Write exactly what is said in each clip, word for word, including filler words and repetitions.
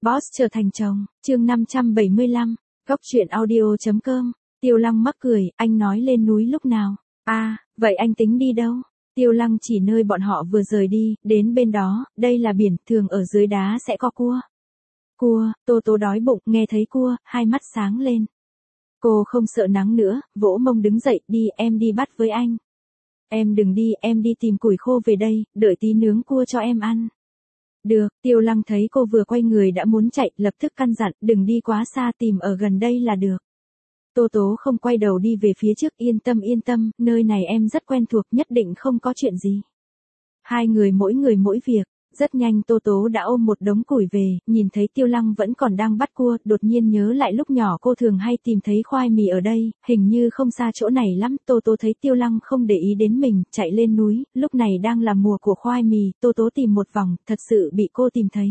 Boss trở thành chồng, chương năm trăm bảy mươi lăm, góc truyện audio.com, Tiêu Lăng mắc cười, anh nói lên núi lúc nào? À, vậy anh tính đi đâu? Tiêu Lăng chỉ nơi bọn họ vừa rời đi, đến bên đó, đây là biển, thường ở dưới đá sẽ có cua. Cua, Tô Tố đói bụng, nghe thấy cua, hai mắt sáng lên. Cô không sợ nắng nữa, vỗ mông đứng dậy, đi, em đi bắt với anh. Em đừng đi, em đi tìm củi khô về đây, đợi tí nướng cua cho em ăn. Được, Tiêu Lăng thấy cô vừa quay người đã muốn chạy, lập tức căn dặn, đừng đi quá xa, tìm ở gần đây là được. Tô Tố không quay đầu đi về phía trước, yên tâm yên tâm, nơi này em rất quen thuộc, nhất định không có chuyện gì. Hai người mỗi người mỗi việc, rất nhanh Tô Tố đã ôm một đống củi về, nhìn thấy Tiêu Lăng vẫn còn đang bắt cua, đột nhiên nhớ lại lúc nhỏ cô thường hay tìm thấy khoai mì ở đây, hình như không xa chỗ này lắm. Tô Tố thấy Tiêu Lăng không để ý đến mình, chạy lên núi, lúc này đang là mùa của khoai mì, Tô Tố tìm một vòng, thật sự bị cô tìm thấy.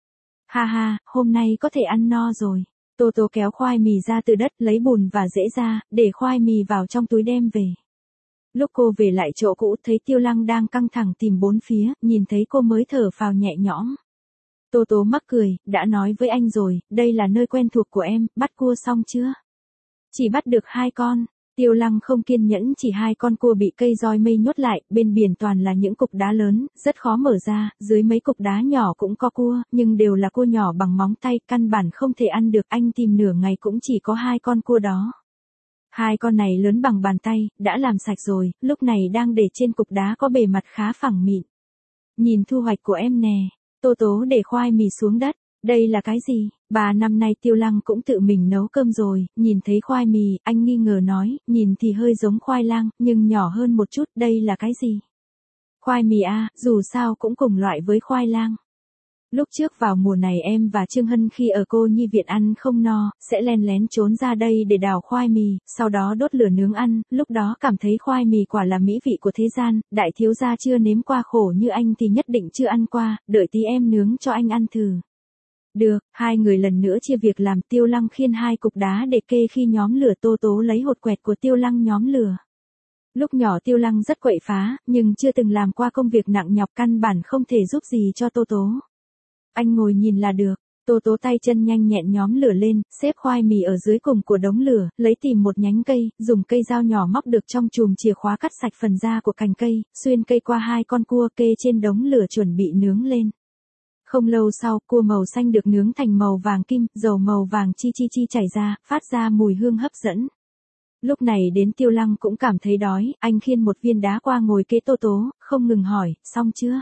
Ha ha, hôm nay có thể ăn no rồi. Tô Tố kéo khoai mì ra từ đất, lấy bùn và rễ ra, để khoai mì vào trong túi đem về. Lúc cô về lại chỗ cũ thấy Tiêu Lăng đang căng thẳng tìm bốn phía, nhìn thấy cô mới thở phào nhẹ nhõm. Tô Tố mắc cười, đã nói với anh rồi, đây là nơi quen thuộc của em, bắt cua xong chưa? Chỉ bắt được hai con. Tiêu Lăng không kiên nhẫn, chỉ hai con cua bị cây roi mây nhốt lại, bên biển toàn là những cục đá lớn, rất khó mở ra, dưới mấy cục đá nhỏ cũng có cua, nhưng đều là cua nhỏ bằng móng tay, căn bản không thể ăn được, anh tìm nửa ngày cũng chỉ có hai con cua đó. Hai con này lớn bằng bàn tay, đã làm sạch rồi, lúc này đang để trên cục đá có bề mặt khá phẳng mịn. Nhìn thu hoạch của em nè, Tô Tố để khoai mì xuống đất, đây là cái gì? Bà năm nay Tiêu Lăng cũng tự mình nấu cơm rồi, nhìn thấy khoai mì, anh nghi ngờ nói, nhìn thì hơi giống khoai lang, nhưng nhỏ hơn một chút, đây là cái gì? Khoai mì à, dù sao cũng cùng loại với khoai lang. Lúc trước vào mùa này em và Trương Hân khi ở cô nhi viện ăn không no, sẽ len lén trốn ra đây để đào khoai mì, sau đó đốt lửa nướng ăn, lúc đó cảm thấy khoai mì quả là mỹ vị của thế gian, đại thiếu gia chưa nếm qua khổ như anh thì nhất định chưa ăn qua, đợi tí em nướng cho anh ăn thử. Được, hai người lần nữa chia việc làm. Tiêu Lăng khiên hai cục đá để kê khi nhóm lửa, Tô Tố lấy hột quẹt của Tiêu Lăng nhóm lửa. Lúc nhỏ Tiêu Lăng rất quậy phá, nhưng chưa từng làm qua công việc nặng nhọc, căn bản không thể giúp gì cho Tô Tố. Anh ngồi nhìn là được. Tô Tố tay chân nhanh nhẹn nhóm lửa lên, xếp khoai mì ở dưới cùng của đống lửa, lấy tìm một nhánh cây, dùng cây dao nhỏ móc được trong chùm chìa khóa cắt sạch phần da của cành cây, xuyên cây qua hai con cua kê trên đống lửa chuẩn bị nướng lên. Không lâu sau, cua màu xanh được nướng thành màu vàng kim, dầu màu vàng chi chi chi chảy ra, phát ra mùi hương hấp dẫn. Lúc này đến Tiêu Lăng cũng cảm thấy đói, anh khiêng một viên đá qua ngồi kế Tô Tố, không ngừng hỏi, xong chưa?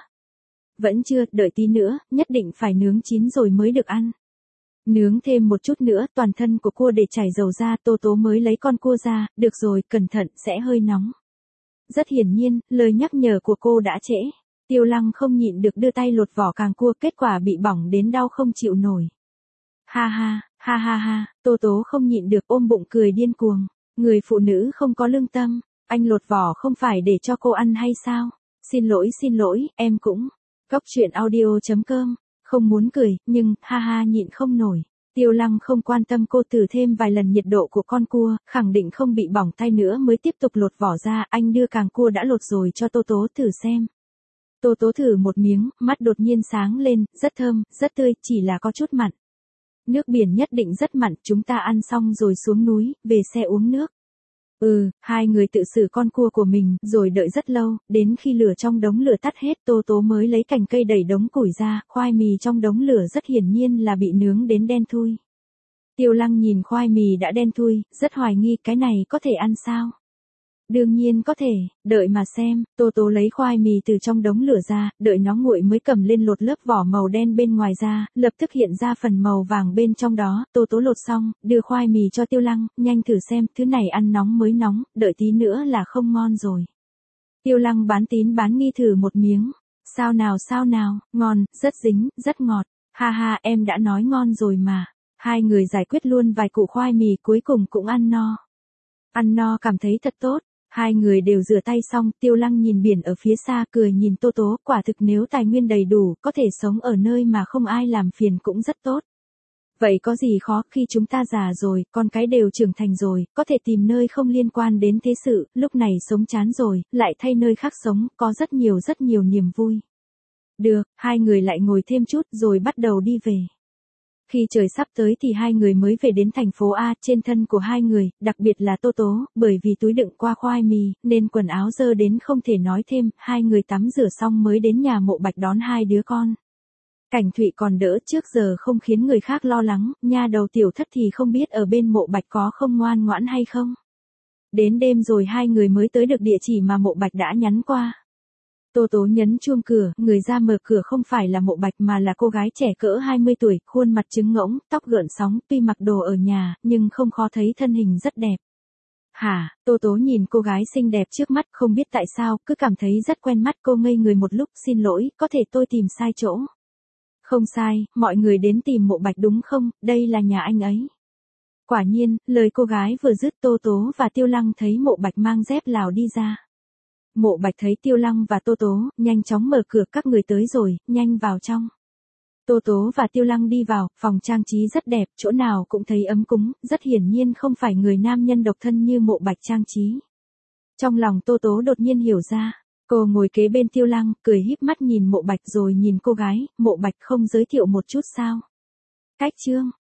Vẫn chưa, đợi tí nữa, nhất định phải nướng chín rồi mới được ăn. Nướng thêm một chút nữa, toàn thân của cua để chảy dầu ra, Tô Tố mới lấy con cua ra, được rồi, cẩn thận, sẽ hơi nóng. Rất hiển nhiên, lời nhắc nhở của cô đã trễ. Tiêu Lăng không nhịn được đưa tay lột vỏ càng cua, kết quả bị bỏng đến đau không chịu nổi. Ha ha, ha ha ha, Tô Tố không nhịn được ôm bụng cười điên cuồng. Người phụ nữ không có lương tâm, anh lột vỏ không phải để cho cô ăn hay sao? Xin lỗi xin lỗi, em cũng. Góc truyện audio.com, không muốn cười, nhưng, ha ha nhịn không nổi. Tiêu Lăng không quan tâm, cô thử thêm vài lần nhiệt độ của con cua, khẳng định không bị bỏng tay nữa mới tiếp tục lột vỏ ra, anh đưa càng cua đã lột rồi cho Tô Tố thử xem. Tô Tố thử một miếng, mắt đột nhiên sáng lên, rất thơm, rất tươi, chỉ là có chút mặn. Nước biển nhất định rất mặn, chúng ta ăn xong rồi xuống núi, về xe uống nước. Ừ, hai người tự xử con cua của mình, rồi đợi rất lâu, đến khi lửa trong đống lửa tắt hết, Tô Tố mới lấy cành cây đẩy đống củi ra, khoai mì trong đống lửa rất hiển nhiên là bị nướng đến đen thui. Tiêu Lăng nhìn khoai mì đã đen thui, rất hoài nghi, cái này có thể ăn sao? Đương nhiên có thể, đợi mà xem. Tô Tố lấy khoai mì từ trong đống lửa ra, đợi nó nguội mới cầm lên lột lớp vỏ màu đen bên ngoài ra, lập tức hiện ra phần màu vàng bên trong đó. Tô Tố lột xong, đưa khoai mì cho Tiêu Lăng, nhanh thử xem, thứ này ăn nóng mới nóng, đợi tí nữa là không ngon rồi. Tiêu Lăng bán tín bán nghi thử một miếng. Sao nào sao nào, ngon, rất dính, rất ngọt. Ha ha, em đã nói ngon rồi mà. Hai người giải quyết luôn vài củ khoai mì, cuối cùng cũng ăn no. Ăn no cảm thấy thật tốt. Hai người đều rửa tay xong, Tiêu Lăng nhìn biển ở phía xa, cười nhìn Tô Tố, quả thực nếu tài nguyên đầy đủ, có thể sống ở nơi mà không ai làm phiền cũng rất tốt. Vậy có gì khó, khi chúng ta già rồi, con cái đều trưởng thành rồi, có thể tìm nơi không liên quan đến thế sự, lúc này sống chán rồi, lại thay nơi khác sống, có rất nhiều rất nhiều niềm vui. Được, hai người lại ngồi thêm chút rồi bắt đầu đi về. Khi trời sắp tới thì hai người mới về đến thành phố A, trên thân của hai người, đặc biệt là Tô Tố, bởi vì túi đựng qua khoai mì, nên quần áo dơ đến không thể nói thêm, hai người tắm rửa xong mới đến nhà Mộ Bạch đón hai đứa con. Cảnh Thụy còn đỡ, trước giờ không khiến người khác lo lắng, nha đầu Tiểu Thất thì không biết ở bên Mộ Bạch có không ngoan ngoãn hay không. Đến đêm rồi hai người mới tới được địa chỉ mà Mộ Bạch đã nhắn qua. Tô Tố nhấn chuông cửa, người ra mở cửa không phải là Mộ Bạch mà là cô gái trẻ cỡ hai mươi tuổi, khuôn mặt trứng ngỗng, tóc gợn sóng, tuy mặc đồ ở nhà, nhưng không khó thấy thân hình rất đẹp. Hả, Tô Tố nhìn cô gái xinh đẹp trước mắt, không biết tại sao, cứ cảm thấy rất quen mắt. Cô ngây người một lúc, xin lỗi, có thể tôi tìm sai chỗ. Không sai, mọi người đến tìm Mộ Bạch đúng không, đây là nhà anh ấy. Quả nhiên, lời cô gái vừa dứt, Tô Tố và Tiêu Lăng thấy Mộ Bạch mang dép Lào đi ra. Mộ Bạch thấy Tiêu Lăng và Tô Tố, nhanh chóng mở cửa, các người tới rồi, nhanh vào trong. Tô Tố và Tiêu Lăng đi vào, phòng trang trí rất đẹp, chỗ nào cũng thấy ấm cúng, rất hiển nhiên không phải người nam nhân độc thân như Mộ Bạch trang trí. Trong lòng Tô Tố đột nhiên hiểu ra, cô ngồi kế bên Tiêu Lăng, cười híp mắt nhìn Mộ Bạch rồi nhìn cô gái, Mộ Bạch không giới thiệu một chút sao? Cách chương